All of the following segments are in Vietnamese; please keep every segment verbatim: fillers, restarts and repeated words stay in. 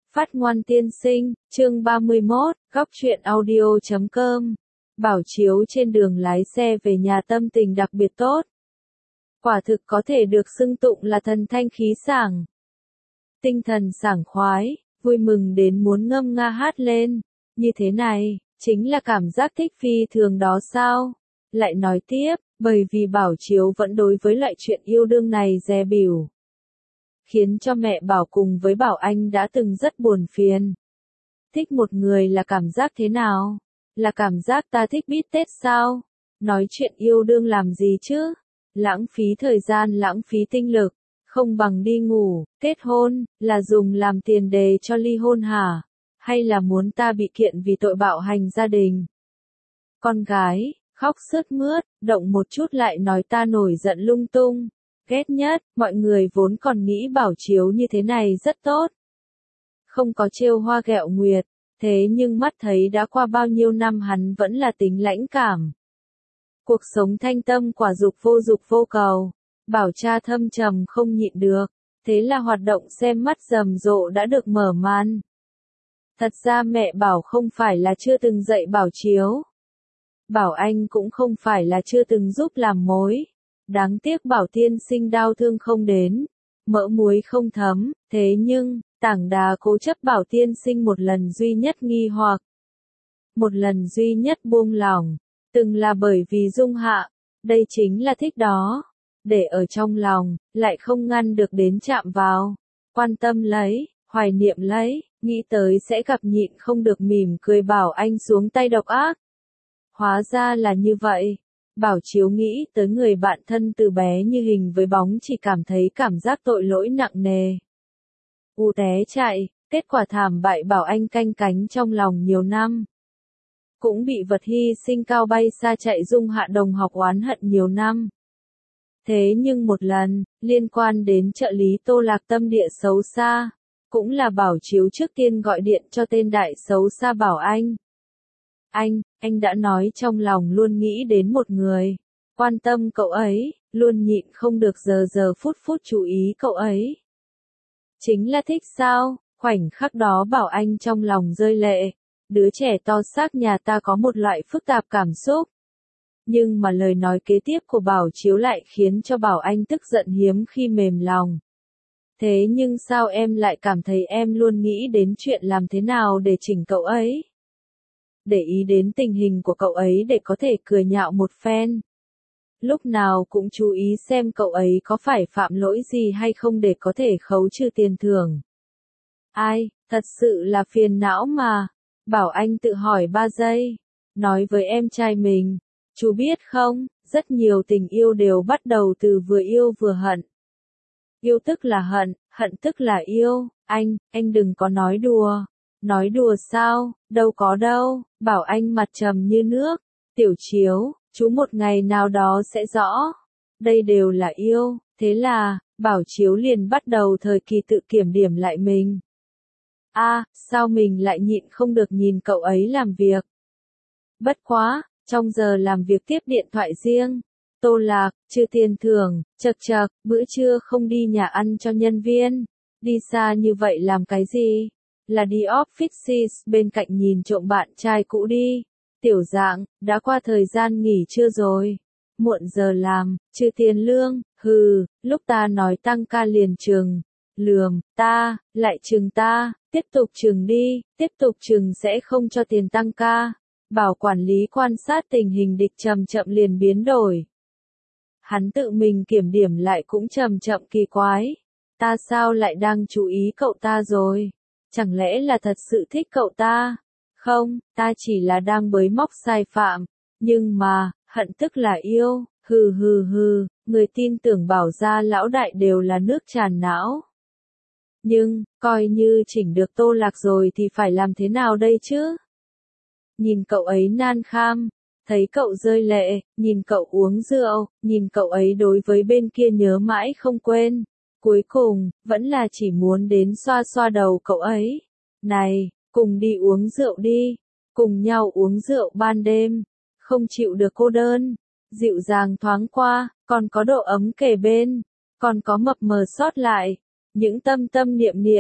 Phát ngoan tiên sinh, chương ba mươi mốt, góc truyện audio chấm com. Bảo Chiếu trên đường lái xe về nhà tâm tình đặc biệt tốt. Quả thực có thể được xưng tụng là thần thanh khí sảng. Tinh thần sảng khoái, vui mừng đến muốn ngâm nga hát lên. Như thế này, chính là cảm giác thích phi thường đó sao? Lại nói tiếp, bởi vì Bảo Chiếu vẫn đối với loại chuyện yêu đương này dè bỉu, khiến cho mẹ Bảo cùng với Bảo Anh đã từng rất buồn phiền. Thích một người là cảm giác thế nào? Là cảm giác ta thích bít tết sao? Nói chuyện yêu đương làm gì chứ? Lãng phí thời gian, lãng phí tinh lực, không bằng đi ngủ. Kết hôn, là dùng làm tiền đề cho ly hôn hả? Hay là muốn ta bị kiện vì tội bạo hành gia đình? Con gái, khóc sướt mướt, động một chút lại nói ta nổi giận lung tung. Ghét nhất, mọi người vốn còn nghĩ Bảo Chiếu như thế này rất tốt. Không có trêu hoa ghẹo nguyệt, thế nhưng mắt thấy đã qua bao nhiêu năm hắn vẫn là tính lãnh cảm. Cuộc sống thanh tâm quả dục vô dục vô cầu, Bảo cha thâm trầm không nhịn được, thế là hoạt động xem mắt rầm rộ đã được mở màn. Thật ra mẹ Bảo không phải là chưa từng dạy Bảo Chiếu. Bảo Anh cũng không phải là chưa từng giúp làm mối. Đáng tiếc Bảo tiên sinh đau thương không đến, mỡ muối không thấm, thế nhưng, tảng đá cố chấp Bảo tiên sinh một lần duy nhất nghi hoặc. Một lần duy nhất buông lỏng, từng là bởi vì Dung Hạ, đây chính là thích đó. Để ở trong lòng, lại không ngăn được đến chạm vào, quan tâm lấy, hoài niệm lấy, nghĩ tới sẽ gặp nhịn không được mỉm cười Bảo Anh xuống tay độc ác. Hóa ra là như vậy. Bảo Chiếu nghĩ tới người bạn thân từ bé như hình với bóng chỉ cảm thấy cảm giác tội lỗi nặng nề. U té chạy, kết quả thảm bại Bảo Anh canh cánh trong lòng nhiều năm. Cũng bị vật hy sinh cao bay xa chạy Dung Hạ đồng học oán hận nhiều năm. Thế nhưng một lần, liên quan đến trợ lý Tô Lạc tâm địa xấu xa, cũng là Bảo Chiếu trước tiên gọi điện cho tên đại xấu xa Bảo Anh. Anh, anh đã nói trong lòng luôn nghĩ đến một người, quan tâm cậu ấy, luôn nhịn không được giờ giờ phút phút chú ý cậu ấy. Chính là thích sao? Khoảnh khắc đó Bảo Anh trong lòng rơi lệ, đứa trẻ to xác nhà ta có một loại phức tạp cảm xúc. Nhưng mà lời nói kế tiếp của Bảo Chiếu lại khiến cho Bảo Anh tức giận hiếm khi mềm lòng. Thế nhưng sao em lại cảm thấy em luôn nghĩ đến chuyện làm thế nào để chỉnh cậu ấy? Để ý đến tình hình của cậu ấy để có thể cười nhạo một phen. Lúc nào cũng chú ý xem cậu ấy có phải phạm lỗi gì hay không để có thể khấu trừ tiền thưởng. Ai, thật sự là phiền não mà. Bảo Anh tự hỏi ba giây. Nói với em trai mình, chú biết không, rất nhiều tình yêu đều bắt đầu từ vừa yêu vừa hận. Yêu tức là hận, hận tức là yêu. Anh, anh đừng có nói đùa. Nói đùa sao, đâu có đâu. Bảo Anh mặt trầm như nước. Tiểu Chiếu, chú một ngày nào đó sẽ rõ. Đây đều là yêu. Thế là, Bảo Chiếu liền bắt đầu thời kỳ tự kiểm điểm lại mình. A, à, sao mình lại nhịn không được nhìn cậu ấy làm việc. Bất quá, trong giờ làm việc tiếp điện thoại riêng. Tô Lạc, chưa tiền thưởng, chật chật, bữa trưa không đi nhà ăn cho nhân viên. Đi xa như vậy làm cái gì? Là đi office bên cạnh nhìn trộm bạn trai cũ đi. Tiểu Dạng, đã qua thời gian nghỉ trưa rồi. Muộn giờ làm, trừ tiền lương, hừ, lúc ta nói tăng ca liền trừng. Lườm, ta, lại trừng ta, tiếp tục trừng đi, tiếp tục trừng sẽ không cho tiền tăng ca. Bảo quản lý quan sát tình hình địch chậm chậm liền biến đổi. Hắn tự mình kiểm điểm lại cũng chậm chậm kỳ quái. Ta sao lại đang chú ý cậu ta rồi? Chẳng lẽ là thật sự thích cậu ta? Không, ta chỉ là đang bới móc sai phạm. Nhưng mà, hận tức là yêu, hừ hừ hừ, người tin tưởng Bảo gia lão đại đều là nước tràn não. Nhưng, coi như chỉnh được Tô Lạc rồi thì phải làm thế nào đây chứ? Nhìn cậu ấy nan kham, thấy cậu rơi lệ, nhìn cậu uống rượu, nhìn cậu ấy đối với bên kia nhớ mãi không quên. Cuối cùng, vẫn là chỉ muốn đến xoa xoa đầu cậu ấy. Này, cùng đi uống rượu đi. Cùng nhau uống rượu ban đêm. Không chịu được cô đơn. Dịu dàng thoáng qua, còn có độ ấm kề bên. Còn có mập mờ sót lại. Những tâm tâm niệm niệm.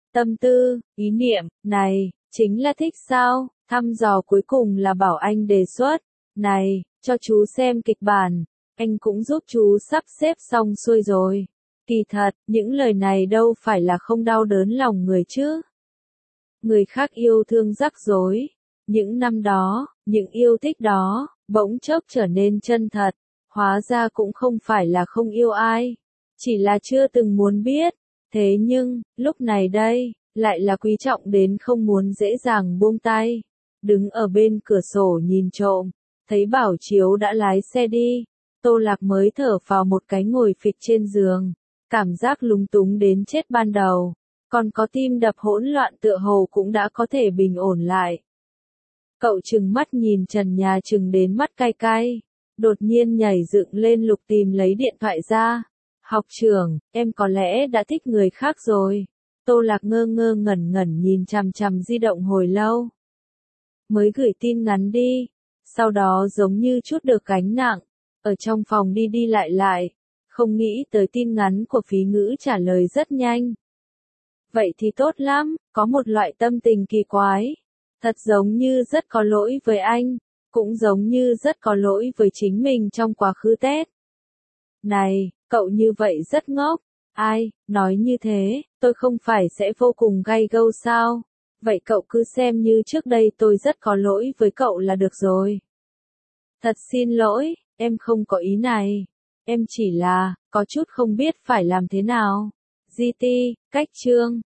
Tâm tư, ý niệm, này, chính là thích sao? Thăm dò cuối cùng là bảo anh đề xuất. Này, cho chú xem kịch bản. Anh cũng giúp chú sắp xếp xong xuôi rồi. Kỳ thật, những lời này đâu phải là không đau đớn lòng người chứ. Người khác yêu thương rắc rối. Những năm đó, những yêu thích đó, bỗng chốc trở nên chân thật. Hóa ra cũng không phải là không yêu ai. Chỉ là chưa từng muốn biết. Thế nhưng, lúc này đây, lại là quý trọng đến không muốn dễ dàng buông tay. Đứng ở bên cửa sổ nhìn trộm, thấy Bảo Chiếu đã lái xe đi. Tô Lạc mới thở phào một cái ngồi phịch trên giường. Cảm giác lúng túng đến chết ban đầu. Còn có tim đập hỗn loạn tựa hồ cũng đã có thể bình ổn lại. Cậu trừng mắt nhìn trần nhà trừng đến mắt cay cay. Đột nhiên nhảy dựng lên lục tìm lấy điện thoại ra. Học trưởng, em có lẽ đã thích người khác rồi. Tô Lạc ngơ ngơ ngẩn ngẩn nhìn chằm chằm di động hồi lâu. Mới gửi tin ngắn đi. Sau đó giống như chút được gánh nặng. Ở trong phòng đi đi lại lại. Không nghĩ tới tin ngắn của Phí Ngữ trả lời rất nhanh. Vậy thì tốt lắm, có một loại tâm tình kỳ quái. Thật giống như rất có lỗi với anh. Cũng giống như rất có lỗi với chính mình trong quá khứ Tết. Này, cậu như vậy rất ngốc. Ai, nói như thế, tôi không phải sẽ vô cùng gay gâu sao? Vậy cậu cứ xem như trước đây tôi rất có lỗi với cậu là được rồi. Thật xin lỗi, em không có ý này. Em chỉ là, có chút không biết phải làm thế nào. giê tê, cách chương.